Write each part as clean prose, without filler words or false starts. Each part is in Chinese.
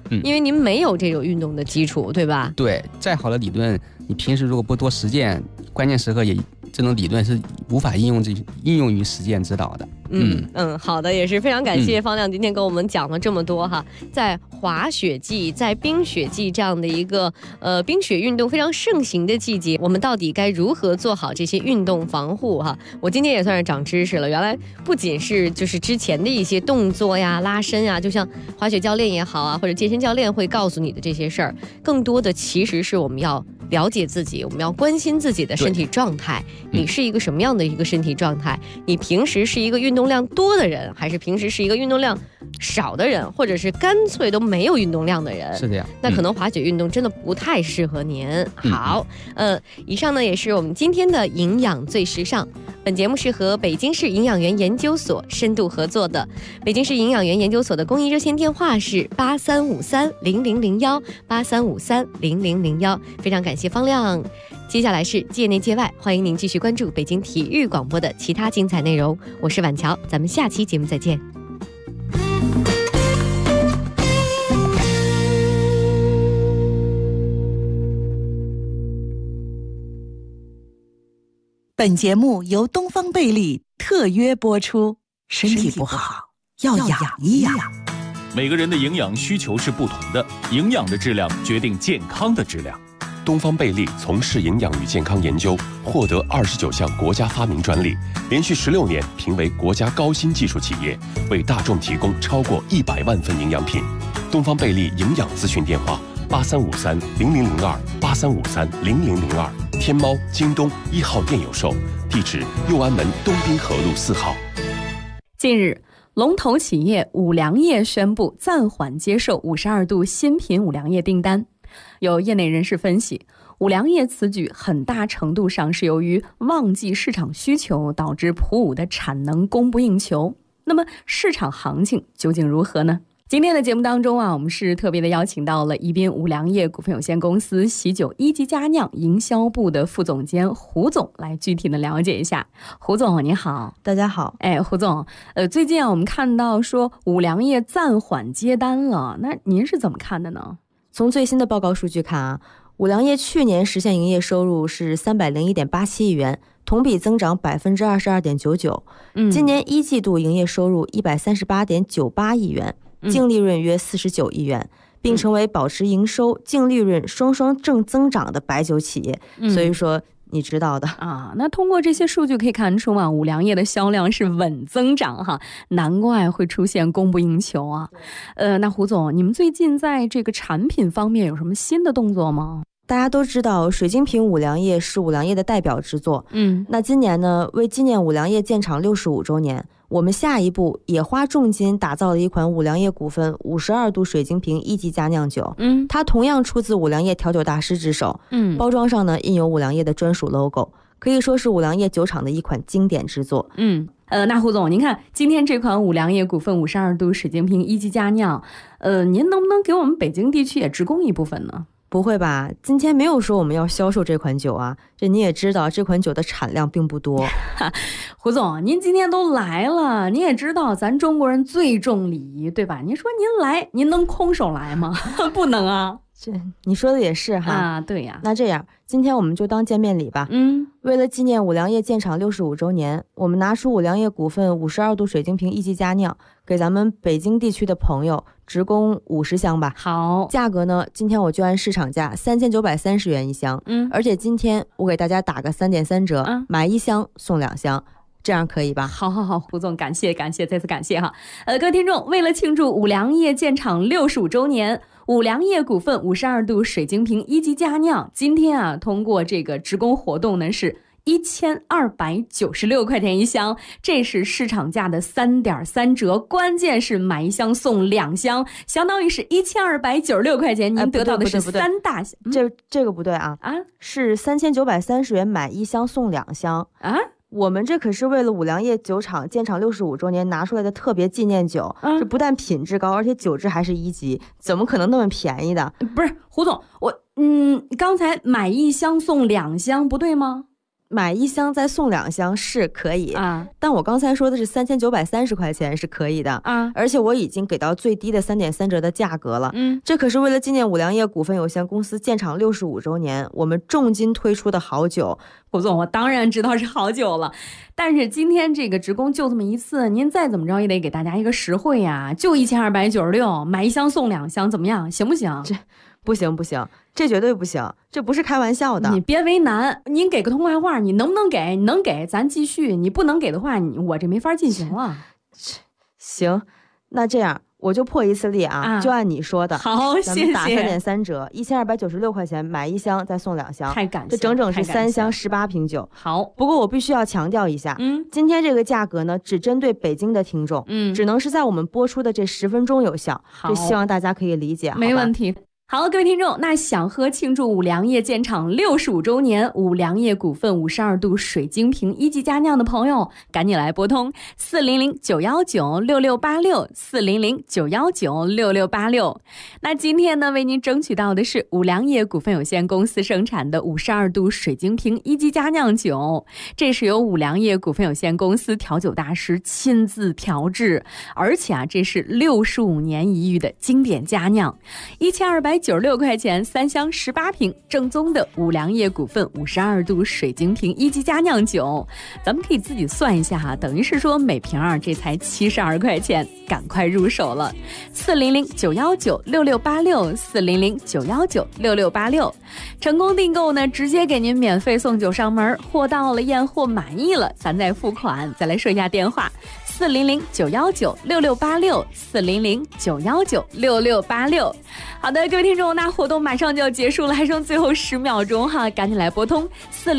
因为您没有这种运动的基础，对吧？ 对，再好的理论，你平时如果不多实践，关键时刻也这种理论是无法应用于实践指导的。 好的，也是非常感谢方亮今天跟我们讲了这么多哈。在滑雪季，在冰雪季这样的一个冰雪运动非常盛行的季节，我们到底该如何做好这些运动防护哈？我今天也算是长知识了，原来不仅是就是之前的一些动作呀、拉伸啊，就像滑雪教练也好啊，或者健身教练会告诉你的这些事儿，更多的其实是我们要了解自己，我们要关心自己的身体状态。你是一个什么样的一个身体状态？你平时是一个运动量多的人，还是平时是一个运动量少的人，或者是干脆都没有运动量的人？ 是这样， 那可能滑雪运动真的不太适合您。好，以上呢也是我们今天的营养最时尚。本节目是和北京市营养员研究所深度合作的。北京市营养员研究所的公益热线电话是83530001，83530001。非常感谢方亮。接下来是界内界外，欢迎您继续关注北京体育广播的其他精彩内容。我是婉乔，咱们下期节目再见。 本节目由东方贝利特约播出。身体不好要养一养。 每个人的营养需求是不同的，营养的质量决定健康的质量。 东方贝利从事营养与健康研究，获得29项国家发明专利，连续16年评为国家高新技术企业，为大众提供超过100万份营养品。东方贝利营养咨询电话83530002，83530002，天猫、京东1号店有售，地址右安门东滨河路4号。 近日，龙头企业五粮液宣布暂缓接受52度新品五粮液订单。有业内人士分析，五粮液此举很大程度上是由于旺季市场需求导致普五的产能供不应求。那么市场行情究竟如何呢？今天的节目当中我们是特别的邀请到了宜宾五粮液股份有限公司喜酒一级佳酿营销部的副总监胡总来具体的了解一下。胡总你好。 大家好。 胡总，最近我们看到说五粮液暂缓接单了，那您是怎么看的呢？ 从最新的报告数据看五粮液去年实现营业收入是301.87亿元，同比增长22.99%。今年一季度营业收入138.98亿元，净利润约49亿元，并成为保持营收、净利润双双正增长的白酒企业。所以说你知道的那通过这些数据可以看出五粮液的销量是稳增长哈，难怪会出现供不应求啊。那胡总，你们最近在这个产品方面有什么新的动作吗？ 大家都知道水晶瓶五粮液是五粮液的代表之作。那今年呢，为纪念五粮液建厂65周年，我们下一步也花重金打造了一款五粮液股份52度水晶瓶一级佳酿酒。它同样出自五粮液调酒大师之手。包装上呢印有五粮液的专属 logo， 可以说是五粮液酒厂的一款经典之作。 那胡总，您看今天这款五粮液股份52度水晶瓶一级佳酿，您能不能给我们北京地区也直供一部分呢？ 不会吧，今天没有说我们要销售这款酒啊，这你也知道这款酒的产量并不多。 胡总，您今天都来了，您也知道咱中国人最重礼仪，对吧？您说您来，您能空手来吗？不能啊。 这你说的也是哈。 对呀。 那这样今天我们就当见面礼吧。为了纪念五粮液建厂65周年，我们拿出五粮液股份52度水晶瓶一级佳酿，给咱们北京地区的朋友直供50箱吧。 好， 价格呢，今天我就按市场价3930元一箱。而且今天我给大家打个3.3折，买1箱送2箱。这样可以吧？ 好，胡总，感谢，再次感谢哈。各位听众，为了庆祝五粮液建厂65周年，五粮液股份52度水晶瓶一级佳酿今天通过这个直供活动呢是1296块钱一箱，这是市场价的3.3折，关键是买1箱送2箱，相当于是1296块钱，您得到的是3大箱。 这个不对啊，是3930元买1箱送2箱啊。我们这可是为了五粮液酒厂建厂65周年拿出来的特别纪念酒，这不但品质高，而且酒质还是1级，怎么可能那么便宜的？ 不是胡总，我刚才买1箱送2箱不对吗？ 买1箱再送2箱是可以啊，但我刚才说的是3930块钱是可以的啊，而且我已经给到最低的3.3折的价格了。这可是为了纪念五粮液股份有限公司建厂65周年，我们重金推出的好酒。 胡总，我当然知道是好酒了，但是今天这个职工就这么一次，您再怎么着也得给大家一个实惠呀，就1296，买1箱送2箱，怎么样？行不行？ 这不行不行，这绝对不行，这不是开玩笑的。 你别为难，您给个痛快话，你能不能给？你能给咱继续，你不能给的话，我这没法进行了。 行，那这样我就破一次例啊，就按你说的。 好，谢谢。 咱们打3.3折，1296块钱买1箱再送2箱， 太感谢， 这整整是3箱18瓶酒。 好， 不过我必须要强调一下，今天这个价格呢，只针对北京的听众，只能是在我们播出的这10分钟有效，这希望大家可以理解。 没问题。好，各位听众，那想喝庆祝五粮液建厂65周年五粮液股份52度水晶瓶1级佳酿的朋友，赶紧来拨通400-919-6686，400-919-6686。那今天呢，为您争取到的是五粮液股份有限公司生产的52度水晶瓶1级佳酿酒，这是由五粮液股份有限公司调酒大师亲自调制，而且这是65年一遇的经典佳酿，1296块钱3箱18瓶，正宗的五粮液股份52度水晶瓶1级佳酿酒，咱们可以自己算一下哈，等于是说每瓶这才72块钱，赶快入手了。400-919-6686，400-919-6686，成功订购呢，直接给您免费送酒上门，货到了验货满意了，咱再付款。再来说一下电话：400-919-6686，400-919-6686。好的，各位听众，那活动马上就要结束了，还剩最后10秒钟哈，赶紧来拨通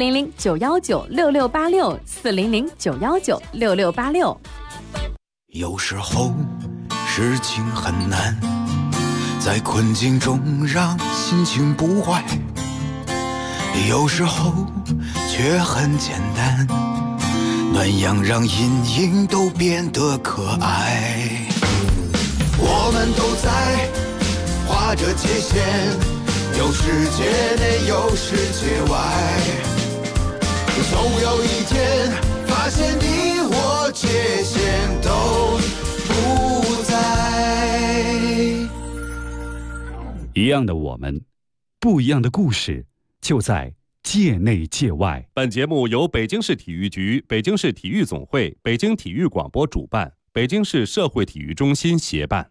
400-919-6686，400-919-6686。 有时候事情很难，在困境中让心情不坏，有时候却很简单，暖阳让阴影都变得可爱。我们都在画着界限，有世界内有世界外，总有一天发现你我界限都不在。 一样的我们，不一样的故事，就在界内界外。 本节目由北京市体育局、北京市体育总会、北京体育广播主办，北京市社会体育中心协办。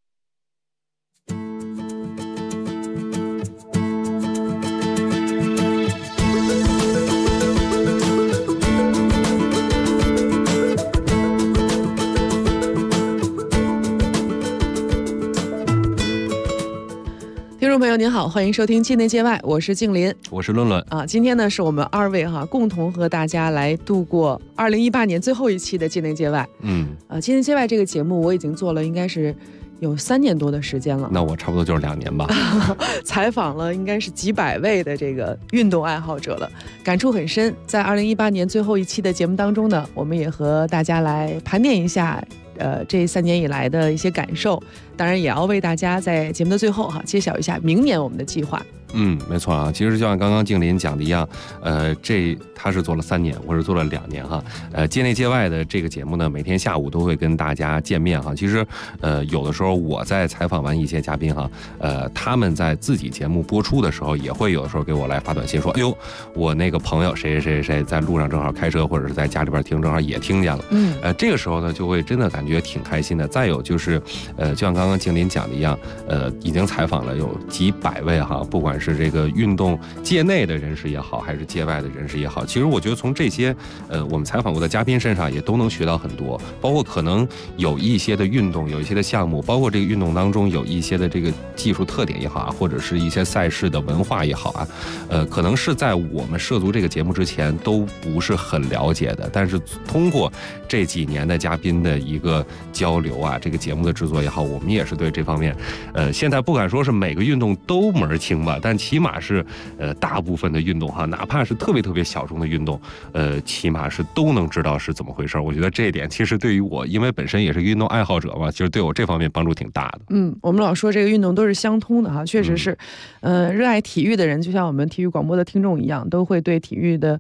听众朋友您好，欢迎收听界内界外，我是静林， 我是论论啊。今天呢是我们2位共同和大家来度过2018年最后一期的界内界外。界内界外这个节目我已经做了应该是有3年多的时间了， 那我差不多就是2年吧。 采访了应该是几百位的这个运动爱好者了，感触很深。在2018年最后一期的节目当中呢，我们也和大家来盘点一下这3年以来的一些感受，当然也要为大家在节目的最后揭晓一下明年我们的计划。 没错啊，其实就像刚刚静林讲的一样，他是做了3年，我是做了2年哈。界内界外的这个节目呢，每天下午都会跟大家见面哈。其实有的时候我在采访完一些嘉宾哈，他们在自己节目播出的时候，也会有的时候给我来发短信说，哎呦，我那个朋友谁谁谁谁在路上正好开车，或者是在家里边听，正好也听见了。这个时候呢，就会真的感觉挺开心的。再有就是，就像刚刚静林讲的一样，已经采访了有几百位哈，不管是这个运动界内的人士也好，还是界外的人士也好，其实我觉得从这些我们采访过的嘉宾身上也都能学到很多，包括可能有一些的运动，有一些的项目，包括这个运动当中有一些的这个技术特点也好啊，或者是一些赛事的文化也好啊，可能是在我们涉足这个节目之前都不是很了解的，但是通过这几年的嘉宾的一个交流啊，这个节目的制作也好，我们也是对这方面现在不敢说是每个运动都门清吧，但起码是大部分的运动哈，哪怕是特别特别小众的运动，起码是都能知道是怎么回事。我觉得这一点其实对于我，因为本身也是运动爱好者嘛，其实对我这方面帮助挺大的。 我们老说这个运动都是相通的哈，确实是，热爱体育的人，就像我们体育广播的听众一样，都会对体育的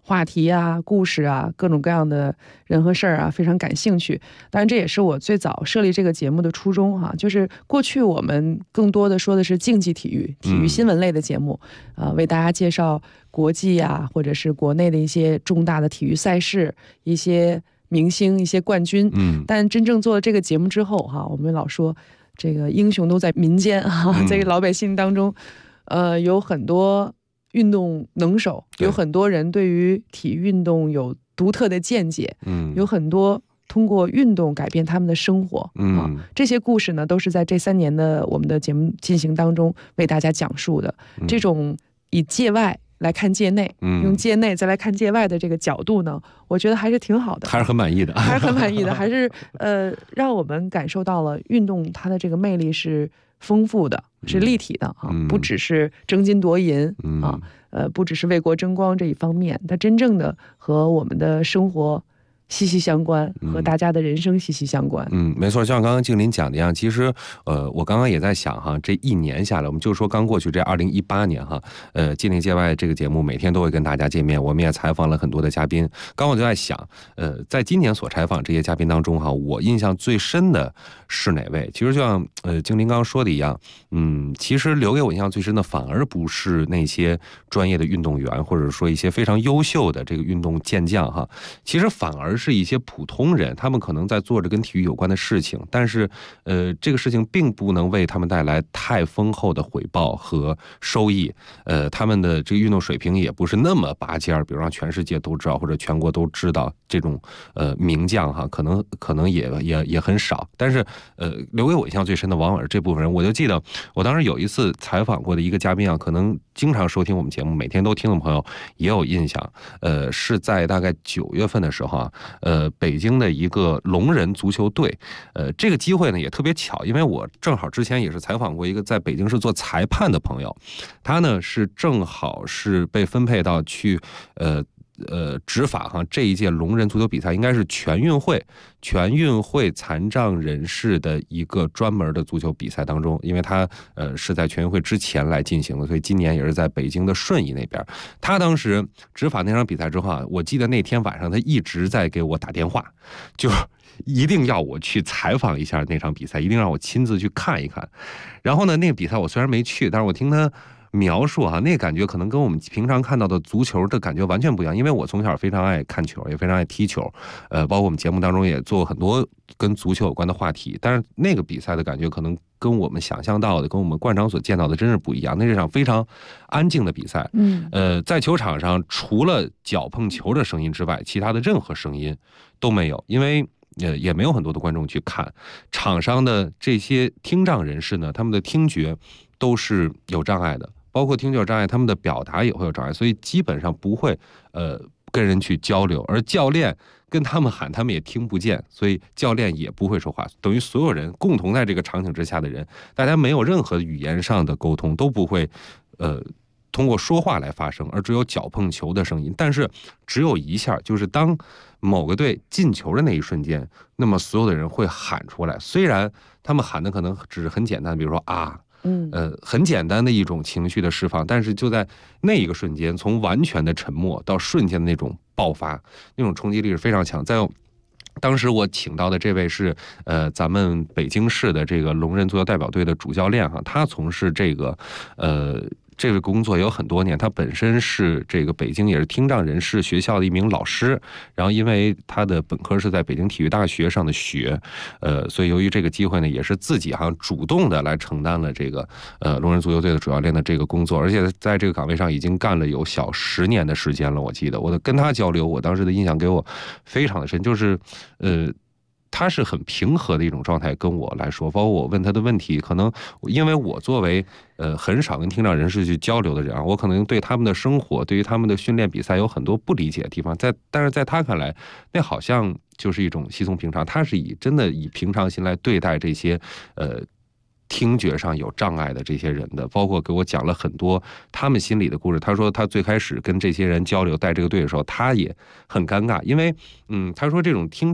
话题啊、故事啊、各种各样的人和事儿啊，非常感兴趣。当然，这也是我最早设立这个节目的初衷哈，就是过去我们更多的说的是竞技体育、体育新闻类的节目，为大家介绍国际啊，或者是国内的一些重大的体育赛事、一些明星、一些冠军。但真正做了这个节目之后哈，我们老说这个英雄都在民间哈，在老百姓当中，有很多运动能手，有很多人对于体育运动有独特的见解，有很多通过运动改变他们的生活，这些故事呢，都是在这3年的我们的节目进行当中为大家讲述的。这种以界外来看界内，用界内再来看界外的这个角度呢，我觉得还是挺好的， 还是很满意的， 还是很满意的，还是让我们感受到了运动它的这个魅力是丰富的，是立体的啊，不只是争金夺银啊，不只是为国争光这一方面，它真正的和我们的生活息息相关，和大家的人生息息相关。 没错，就像刚刚静林讲的一样，其实我刚刚也在想哈，这1年下来，我们就说刚过去这2018年哈，界内界外这个节目每天都会跟大家见面，我们也采访了很多的嘉宾。刚我就在想，在今年所采访这些嘉宾当中哈，我印象最深的是哪位？其实就像静林刚刚说的一样，其实留给我印象最深的反而不是那些专业的运动员，或者说一些非常优秀的这个运动健将哈，其实反而是一些普通人，他们可能在做着跟体育有关的事情，但是这个事情并不能为他们带来太丰厚的回报和收益，他们的这个运动水平也不是那么拔尖儿，比如让全世界都知道或者全国都知道这种名将哈，可能也很少。但是留给我印象最深的往往是这部分人。我就记得我当时有一次采访过的一个嘉宾啊，可能经常收听我们节目，每天都听的朋友也有印象，是在大概9月份的时候啊，北京的一个龙人足球队，这个机会呢也特别巧，因为我正好之前也是采访过一个在北京市做裁判的朋友，他呢是正好是被分配到去执法哈这一届龙人足球比赛，应该是全运会残障人士的一个专门的足球比赛当中，因为他是在全运会之前来进行的，所以今年也是在北京的顺义那边。他当时执法那场比赛之后啊，我记得那天晚上他一直在给我打电话，就一定要我去采访一下那场比赛，一定让我亲自去看一看。然后呢，那个比赛我虽然没去，但是我听他描述啊，那感觉可能跟我们平常看到的足球的感觉完全不一样。因为我从小非常爱看球，也非常爱踢球，包括我们节目当中也做很多跟足球有关的话题。但是那个比赛的感觉可能跟我们想象到的，跟我们惯常所见到的真是不一样。那是场非常安静的比赛，在球场上除了脚碰球的声音之外，其他的任何声音都没有，因为也没有很多的观众去看。场上的这些听障人士呢，他们的听觉都是有障碍的，包括听觉有障碍，他们的表达也会有障碍，所以基本上不会跟人去交流，而教练跟他们喊，他们也听不见，所以教练也不会说话，等于所有人共同在这个场景之下的人，大家没有任何语言上的沟通，都不会通过说话来发声，而只有脚碰球的声音。但是只有一下，就是当某个队进球的那一瞬间，那么所有的人会喊出来，虽然他们喊的可能只是很简单，比如说啊，很简单的一种情绪的释放，但是就在那一个瞬间，从完全的沉默到瞬间的那种爆发，那种冲击力是非常强。当时我请到的这位是咱们北京市的这个龙人足球代表队的主教练哈，他从事这个这个工作也有很多年，他本身是这个北京也是听障人士学校的一名老师，然后因为他的本科是在北京体育大学上的学，所以由于这个机会呢，也是自己好像主动的来承担了这个龙人足球队的主教练的这个工作，而且在这个岗位上已经干了有小10年的时间了。我记得我跟他交流，我当时的印象给我非常的深，就是他是很平和的一种状态跟我来说，包括我问他的问题，可能因为我作为很少跟听障人士去交流的人啊，我可能对他们的生活，对于他们的训练比赛有很多不理解的地方，但是在他看来，那好像就是一种稀松平常，他是真的以平常心来对待这些听觉上有障碍的这些人的，包括给我讲了很多他们心里的故事。他说他最开始跟这些人交流带这个队的时候，他也很尴尬，因为他说这种听障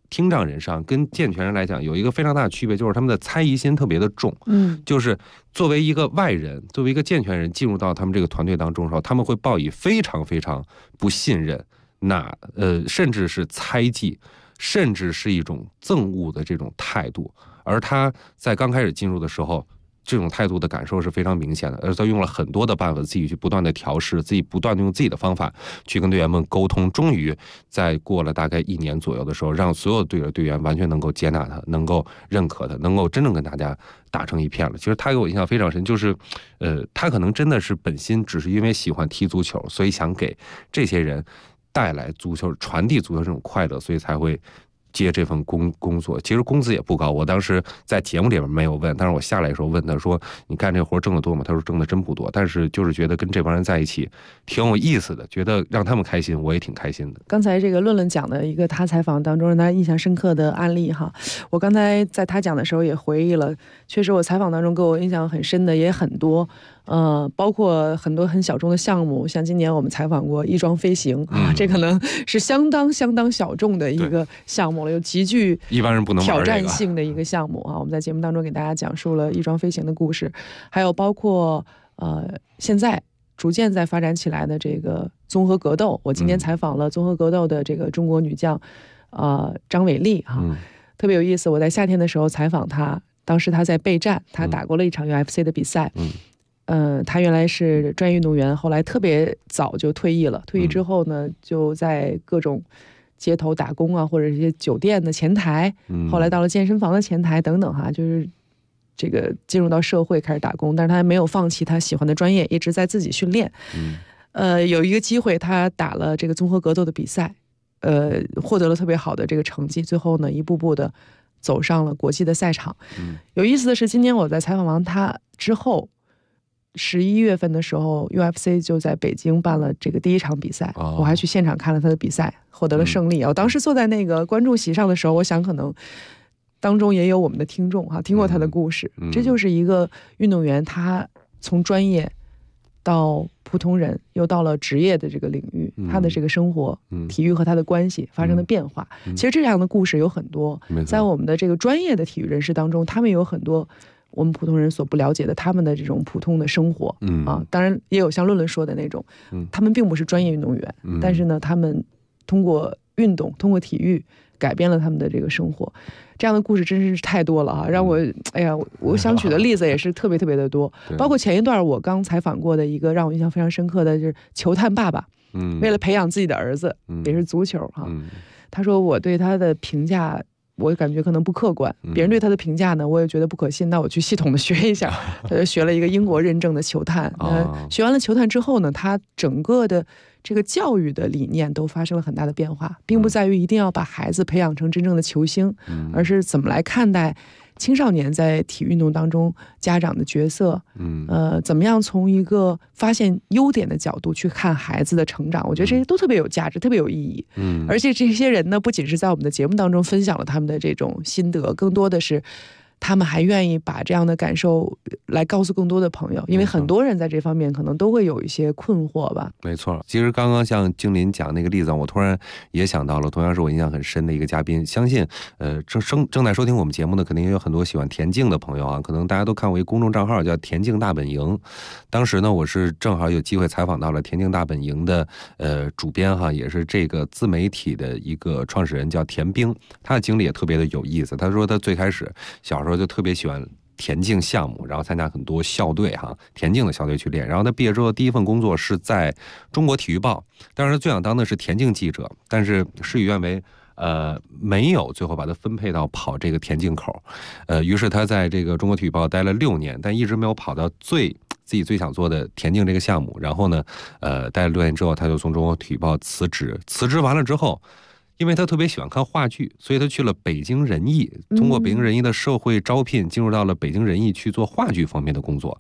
听障人士跟健全人来讲有一个非常大的区别，就是他们的猜疑心特别的重。就是作为一个外人，作为一个健全人进入到他们这个团队当中的时候，他们会抱以非常非常不信任，甚至是猜忌，甚至是一种憎恶的这种态度。而他在刚开始进入的时候，这种态度的感受是非常明显的，而他用了很多的办法，自己去不断的调试，自己不断的用自己的方法去跟队员们沟通，终于在过了大概1年左右的时候，让所有队员完全能够接纳他，能够认可他，能够真正跟大家打成一片了。其实他给我印象非常深，就是他可能真的是本心只是因为喜欢踢足球，所以想给这些人带来足球，传递足球这种快乐，所以才会接这份工作。其实工资也不高，我当时在节目里面没有问，但是我下来的时候问他说你干这活挣得多吗？他说挣得真不多，但是就是觉得跟这帮人在一起挺有意思的，觉得让他们开心我也挺开心的。 刚才这个论论讲的一个他采访当中让他印象深刻的案例哈，我刚才在他讲的时候也回忆了，确实我采访当中给我印象很深的也很多，包括很多很小众的项目，像今年我们采访过翼装飞行啊，这可能是相当小众的一个项目了，有极具一般人不能玩挑战性的一个项目啊。我们在节目当中给大家讲述了翼装飞行的故事，还有包括现在逐渐在发展起来的这个综合格斗。我今天采访了综合格斗的这个中国女将张伟丽哈，特别有意思。我在夏天的时候采访她，当时她在备战，她打过了一场 UFC 的比赛。他原来是专业运动员，后来特别早就退役了。退役之后呢，就在各种街头打工啊，或者一些酒店的前台，后来到了健身房的前台等等哈，就是这个进入到社会开始打工，但是他没有放弃他喜欢的专业，一直在自己训练。有一个机会，他打了这个综合格斗的比赛，获得了特别好的这个成绩，最后呢，一步步的走上了国际的赛场。有意思的是，今年我在采访完他之后，11月份的时候 UFC 就在北京办了这个第一场比赛，我还去现场看了他的比赛，获得了胜利。我当时坐在那个观众席上的时候，我想可能当中也有我们的听众哈，听过他的故事。这就是一个运动员，他从专业到普通人，又到了职业的这个领域，他的这个生活、体育和他的关系发生的变化。其实这样的故事有很多，在我们的这个专业的体育人士当中，他们有很多我们普通人所不了解的他们的这种普通的生活。当然也有像论论说的那种，他们并不是专业运动员，但是呢，他们通过运动，通过体育改变了他们的这个生活。这样的故事真是太多了啊，让我我想举的例子也是特别的多。包括前一段我刚采访过的一个让我印象非常深刻的，就是球探爸爸，为了培养自己的儿子，也是足球哈，他说我对他的评价，我感觉可能不客观，别人对他的评价呢，我也觉得不可信。那我去系统的学一下，他就学了一个英国认证的球探。学完了球探之后呢，他整个的这个教育的理念都发生了很大的变化，并不在于一定要把孩子培养成真正的球星，而是怎么来看待青少年在体育运动当中家长的角色，怎么样从一个发现优点的角度去看孩子的成长，我觉得这些都特别有价值，特别有意义。而且这些人呢，不仅是在我们的节目当中分享了他们的这种心得，更多的是他们还愿意把这样的感受来告诉更多的朋友，因为很多人在这方面可能都会有一些困惑吧。 没错，其实刚刚像精林讲那个例子，我突然也想到了，同样是我印象很深的一个嘉宾，相信正在收听我们节目的肯定也有很多喜欢田径的朋友啊，可能大家都看过一个公众账号叫田径大本营。当时呢，我是正好有机会采访到了田径大本营的主编哈，也是这个自媒体的一个创始人叫田冰，他的经历也特别的有意思。他说他最开始小时候就特别喜欢田径项目，然后参加很多校队哈，田径的校队去练。然后他毕业之后第一份工作是在中国体育报，当时最想当的是田径记者，但是事与愿违，没有最后把他分配到跑这个田径口。于是他在这个中国体育报待了6年，但一直没有跑到自己最想做的田径这个项目。然后呢，待了6年之后，他就从中国体育报辞职。辞职完了之后，因为他特别喜欢看话剧，所以他去了北京人艺，通过北京人艺的社会招聘，进入到了北京人艺去做话剧方面的工作。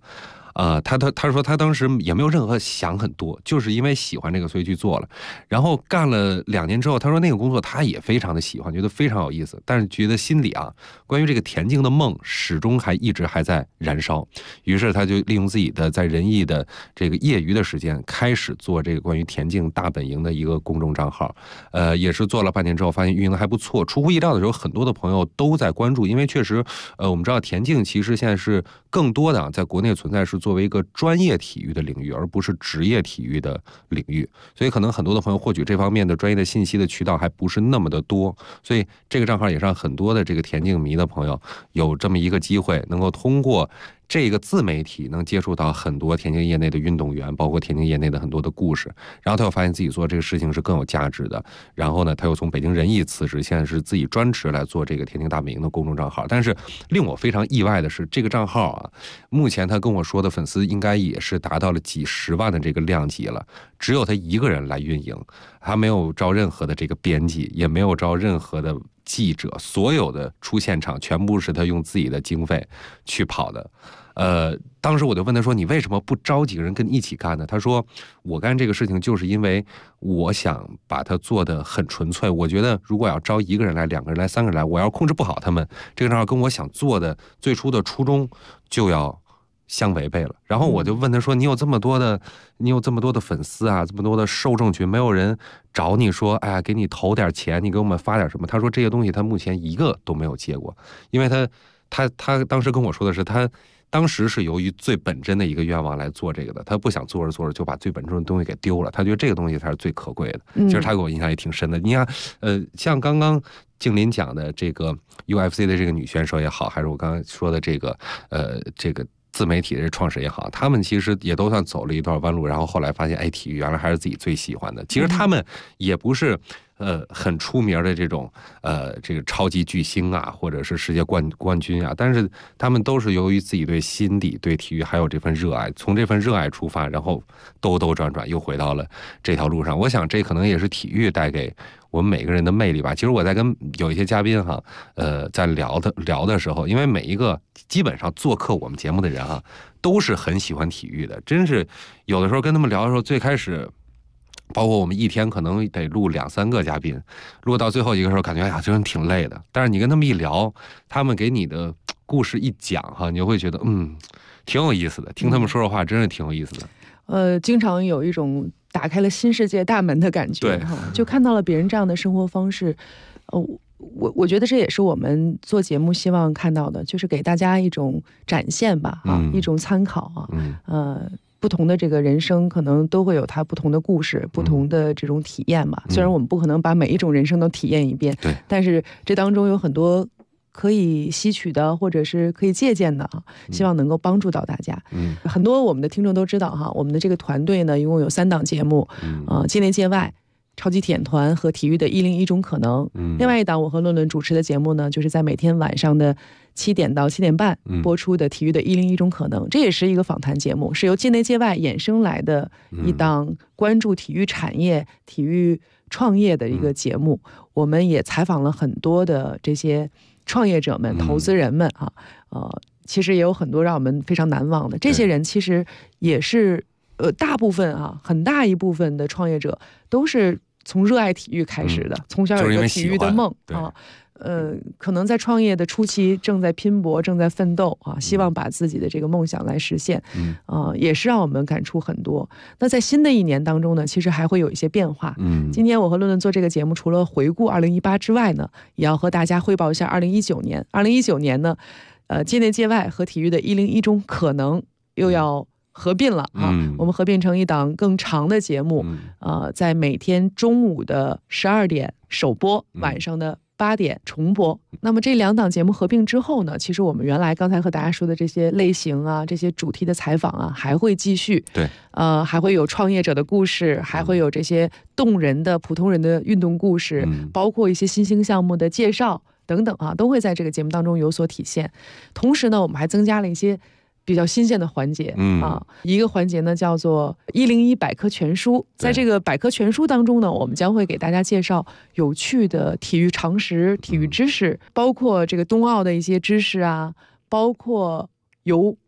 他说他当时也没有任何想很多，就是因为喜欢这个所以去做了。然后干了2年之后，他说那个工作他也非常的喜欢，觉得非常有意思，但是觉得心里关于这个田径的梦始终一直还在燃烧。于是他就利用自己的在仁义的这个业余的时间，开始做这个关于田径大本营的一个公众账号。也是做了半年之后，发现运营的还不错。出乎意料的时候，很多的朋友都在关注，因为确实，我们知道田径其实现在是更多的在国内存在是作为一个专业体育的领域，而不是职业体育的领域，所以可能很多的朋友获取这方面的专业的信息的渠道还不是那么的多，所以这个账号也让很多的这个田径迷的朋友有这么一个机会，能够通过这个自媒体能接触到很多田径业内的运动员，包括田径业内的很多的故事。然后他又发现自己做这个事情是更有价值的，然后呢，他又从北京人艺辞职，现在是自己专职来做这个田径大本营的公众账号。但是令我非常意外的是，这个账号目前他跟我说的粉丝应该也是达到了几十万的这个量级了，只有他一个人来运营，他没有招任何的这个编辑，也没有招任何的记者，所有的出现场全部是他用自己的经费去跑的。当时我就问他说，你为什么不招几个人跟你一起干呢？他说，我干这个事情就是因为我想把它做得很纯粹，我觉得如果要招1个人来、2个人来、3个人来，我要控制不好他们，这个账号跟我想做的最初的初衷就要相违背了。然后我就问他说，你有这么多的粉丝这么多的受众群，没有人找你说，哎呀，给你投点钱，你给我们发点什么？他说这些东西他目前一个都没有接过，因为他当时跟我说的是，他当时是由于最本真的一个愿望来做这个的，他不想做着做着就把最本真的东西给丢了，他觉得这个东西才是最可贵的。其实他给我印象也挺深的。你看，像刚刚静林讲的这个 UFC 的这个女选手也好，还是我刚刚说的这个自媒体的创始人也好，他们其实也都算走了一段弯路，然后后来发现，哎，体育原来还是自己最喜欢的。其实他们也不是很出名的这种这个超级巨星或者是世界冠军但是他们都是由于自己对心底对体育还有这份热爱，从这份热爱出发，然后兜兜转转又回到了这条路上。我想这可能也是体育带给我们每个人的魅力吧。其实我在跟有一些嘉宾在聊的时候，因为每一个基本上做客我们节目的人都是很喜欢体育的，真是有的时候跟他们聊的时候，最开始包括我们一天可能得录2、3个嘉宾，录到最后一个时候感觉真的挺累的，但是你跟他们一聊，他们给你的故事一讲你就会觉得挺有意思的，听他们说说话真是挺有意思的。 经常有一种打开了新世界大门的感觉，就看到了别人这样的生活方式。我觉得这也是我们做节目希望看到的，就是给大家一种展现吧，一种参考不同的这个人生可能都会有它不同的故事，不同的这种体验吧。虽然我们不可能把每一种人生都体验一遍，但是这当中有很多可以吸取的，或者是可以借鉴的希望能够帮助到大家。很多我们的听众都知道我们的这个团队呢，一共有3档节目，界内界外、超级体验团和体育的101种可能。另外一档我和论论主持的节目呢，就是在每天晚上的7点到7点半播出的体育的101种可能，这也是一个访谈节目，是由界内界外衍生来的一档关注体育产业、体育创业的一个节目。我们也采访了很多的这些创业者们、投资人们其实也有很多让我们非常难忘的。这些人其实也是大部分很大一部分的创业者都是从热爱体育开始的，从小有一个体育的梦可能在创业的初期正在拼搏，正在奋斗希望把自己的这个梦想来实现，也是让我们感触很多。那在新的一年当中呢，其实还会有一些变化。今天我和论论做这个节目，除了回顾2018之外呢，也要和大家汇报一下2019年。2019年呢，界内界外和体育的101种可能又要合并了我们合并成一档更长的节目，在每天中午的12点首播，晚上的8点重播。那么这2档节目合并之后呢，其实我们原来刚才和大家说的这些类型这些主题的采访还会继续。还会有创业者的故事，还会有这些动人的普通人的运动故事，包括一些新兴项目的介绍等等都会在这个节目当中有所体现。同时呢，我们还增加了一些比较新鲜的环节一个环节呢叫做101百科全书。在这个百科全书当中呢，我们将会给大家介绍有趣的体育常识、体育知识，包括这个冬奥的一些知识包括由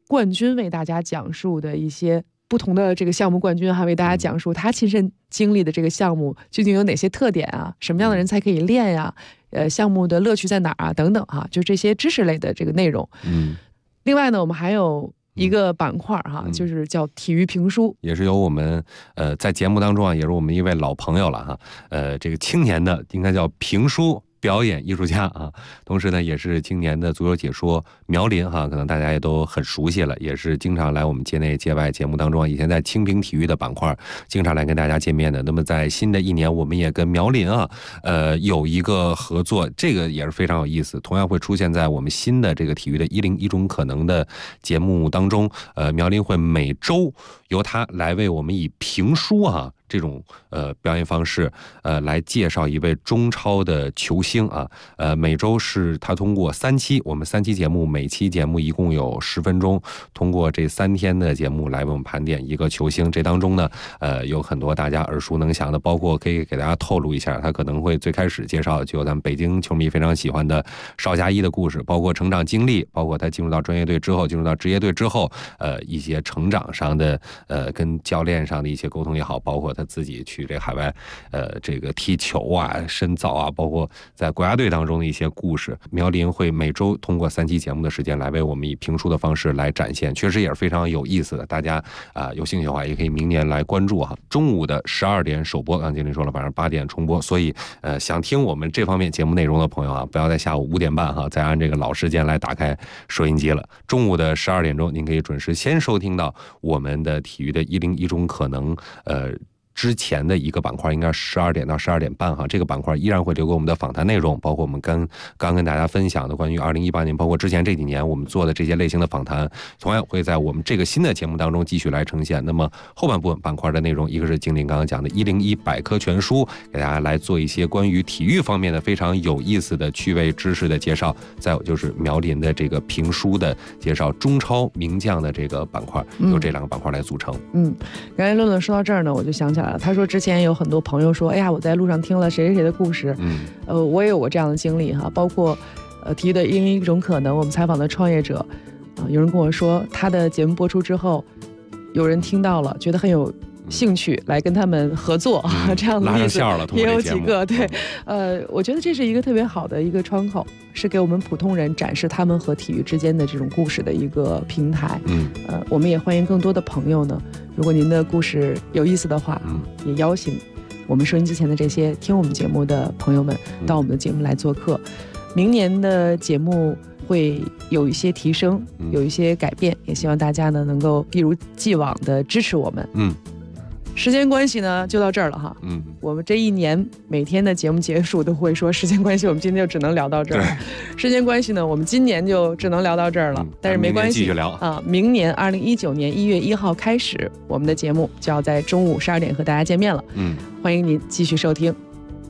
冠军为大家讲述的一些不同的这个项目冠军为大家讲述他亲身经历的这个项目究竟有哪些特点啊，什么样的人才可以练呀，项目的乐趣在哪儿啊等等就这些知识类的这个内容。另外呢，我们还有一个板块就是叫体育评书， 也是由我们在节目当中也是我们一位老朋友了这个青年的应该叫评书表演艺术家同时呢也是今年的足球解说苗林可能大家也都很熟悉了，也是经常来我们界内界外节目当中，以前在清平体育的板块经常来跟大家见面的。那么在新的一年，我们也跟苗林有一个合作，这个也是非常有意思，同样会出现在我们新的这个体育的101种可能的节目当中。苗林会每周由他来为我们以评书这种表演方式来介绍一位中超的球星每周是他通过3期，我们3期节目，每期节目一共有10分钟，通过这3天的节目来为我们盘点一个球星。这当中呢有很多大家耳熟能详的，包括可以给大家透露一下，他可能会最开始介绍就咱们北京球迷非常喜欢的邵佳一的故事，包括成长经历，包括他进入到专业队之后，进入到职业队之后一些成长上的跟教练上的一些沟通也好，包括他自己去这海外这个踢球深造包括在国家队当中的一些故事。苗林会每周通过3期节目的时间来为我们以评书的方式来展现，确实也是非常有意思的。大家有兴趣的话也可以明年来关注中午的12点首播，刚才经理说了晚上8点重播，所以想听我们这方面节目内容的朋友不要在下午5点半再按这个老时间来打开收音机了。中午的12点钟您可以准时先收听到我们的体育的101种可能之前的一个板块，应该是12点到12点半这个板块依然会留给我们的访谈内容，包括我们刚跟大家分享的关于2018年包括之前这几年我们做的这些类型的访谈，同样会在我们这个新的节目当中继续来呈现。那么后半部分板块的内容，一个是经理刚刚讲的101百科全书，给大家来做一些关于体育方面的非常有意思的趣味知识的介绍，再有就是苗林的这个评书的介绍，中超名将的这个板块，由这2个板块来组成。 刚才乐乐说到这儿呢，我就想起来了，他说之前有很多朋友说，哎呀，我在路上听了谁谁谁的故事，我也有过这样的经历包括体育的101种可能，我们采访的创业者有人跟我说，他的节目播出之后，有人听到了，觉得很有兴趣来跟他们合作这样的例子也有几个。对，我觉得这是一个特别好的一个窗口，是给我们普通人展示他们和体育之间的这种故事的一个平台。我们也欢迎更多的朋友呢，如果您的故事有意思的话，也邀请我们收音机前的这些听我们节目的朋友们到我们的节目来做客。明年的节目会有一些提升，有一些改变，也希望大家呢能够一如既往的支持我们。时间关系呢，就到这儿了我们这一年每天的节目结束都会说时间关系，我们今天就只能聊到这儿。时间关系呢，我们今年就只能聊到这儿了。但是没关系，继续聊明年2019年1月1号开始，我们的节目就要在中午12点和大家见面了。欢迎您继续收听。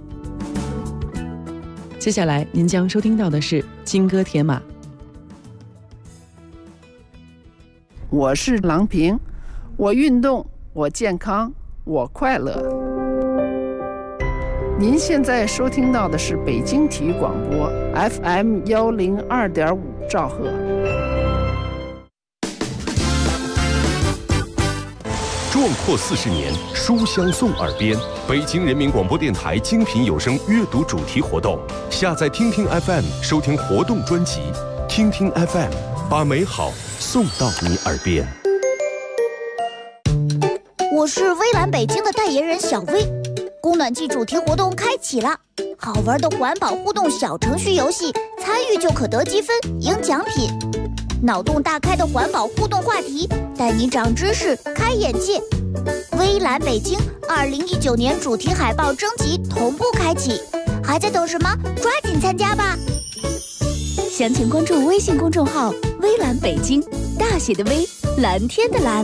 接下来您将收听到的是金戈铁马。 我是郎平，我运动，我健康，我快乐。您现在收听到的是北京体育广播 FM 102.5兆赫。 壮阔40年，书香送耳边。北京人民广播电台精品有声阅读主题活动，下载听听 FM 收听活动专辑，听听 FM 把美好送到你耳边。 我是微蓝北京的代言人小薇，供暖季主题活动开启了，好玩的环保互动小程序游戏，参与就可得积分赢奖品。脑洞大开的环保互动话题，带你长知识开眼界。微蓝北京2019年主题海报征集同步开启，还在等什么？抓紧参加吧！详情关注微信公众号微蓝北京，大写的微，蓝天的蓝。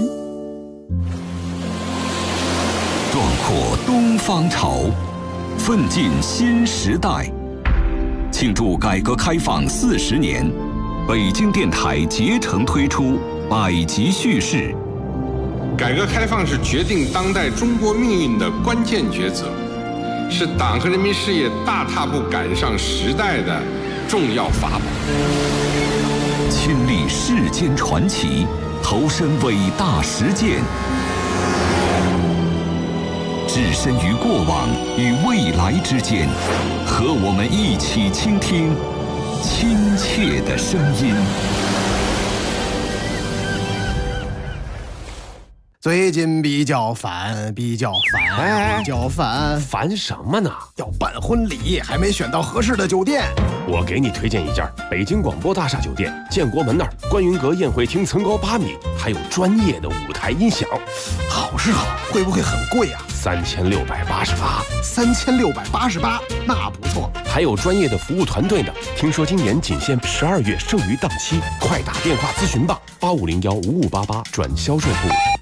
壮阔东方潮，奋进新时代。庆祝改革开放40年，北京电台竭诚推出百集叙事。 改革开放是决定当代中国命运的关键抉择，是党和人民事业大踏步赶上时代的重要法宝。 亲历世间传奇， 投身伟大实践，置身于过往与未来之间，和我们一起倾听亲切的声音。 最近比较烦， 烦什么呢？ 要办婚礼，还没选到合适的酒店。 我给你推荐一家北京广播大厦酒店，建国门那儿，观云阁宴会厅层高8米，还有专业的舞台音响。 好是好，会不会很贵啊？3688，那不错。 还有专业的服务团队呢。听说今年仅限12月剩余档期，快打电话咨询吧，85015588转销售部。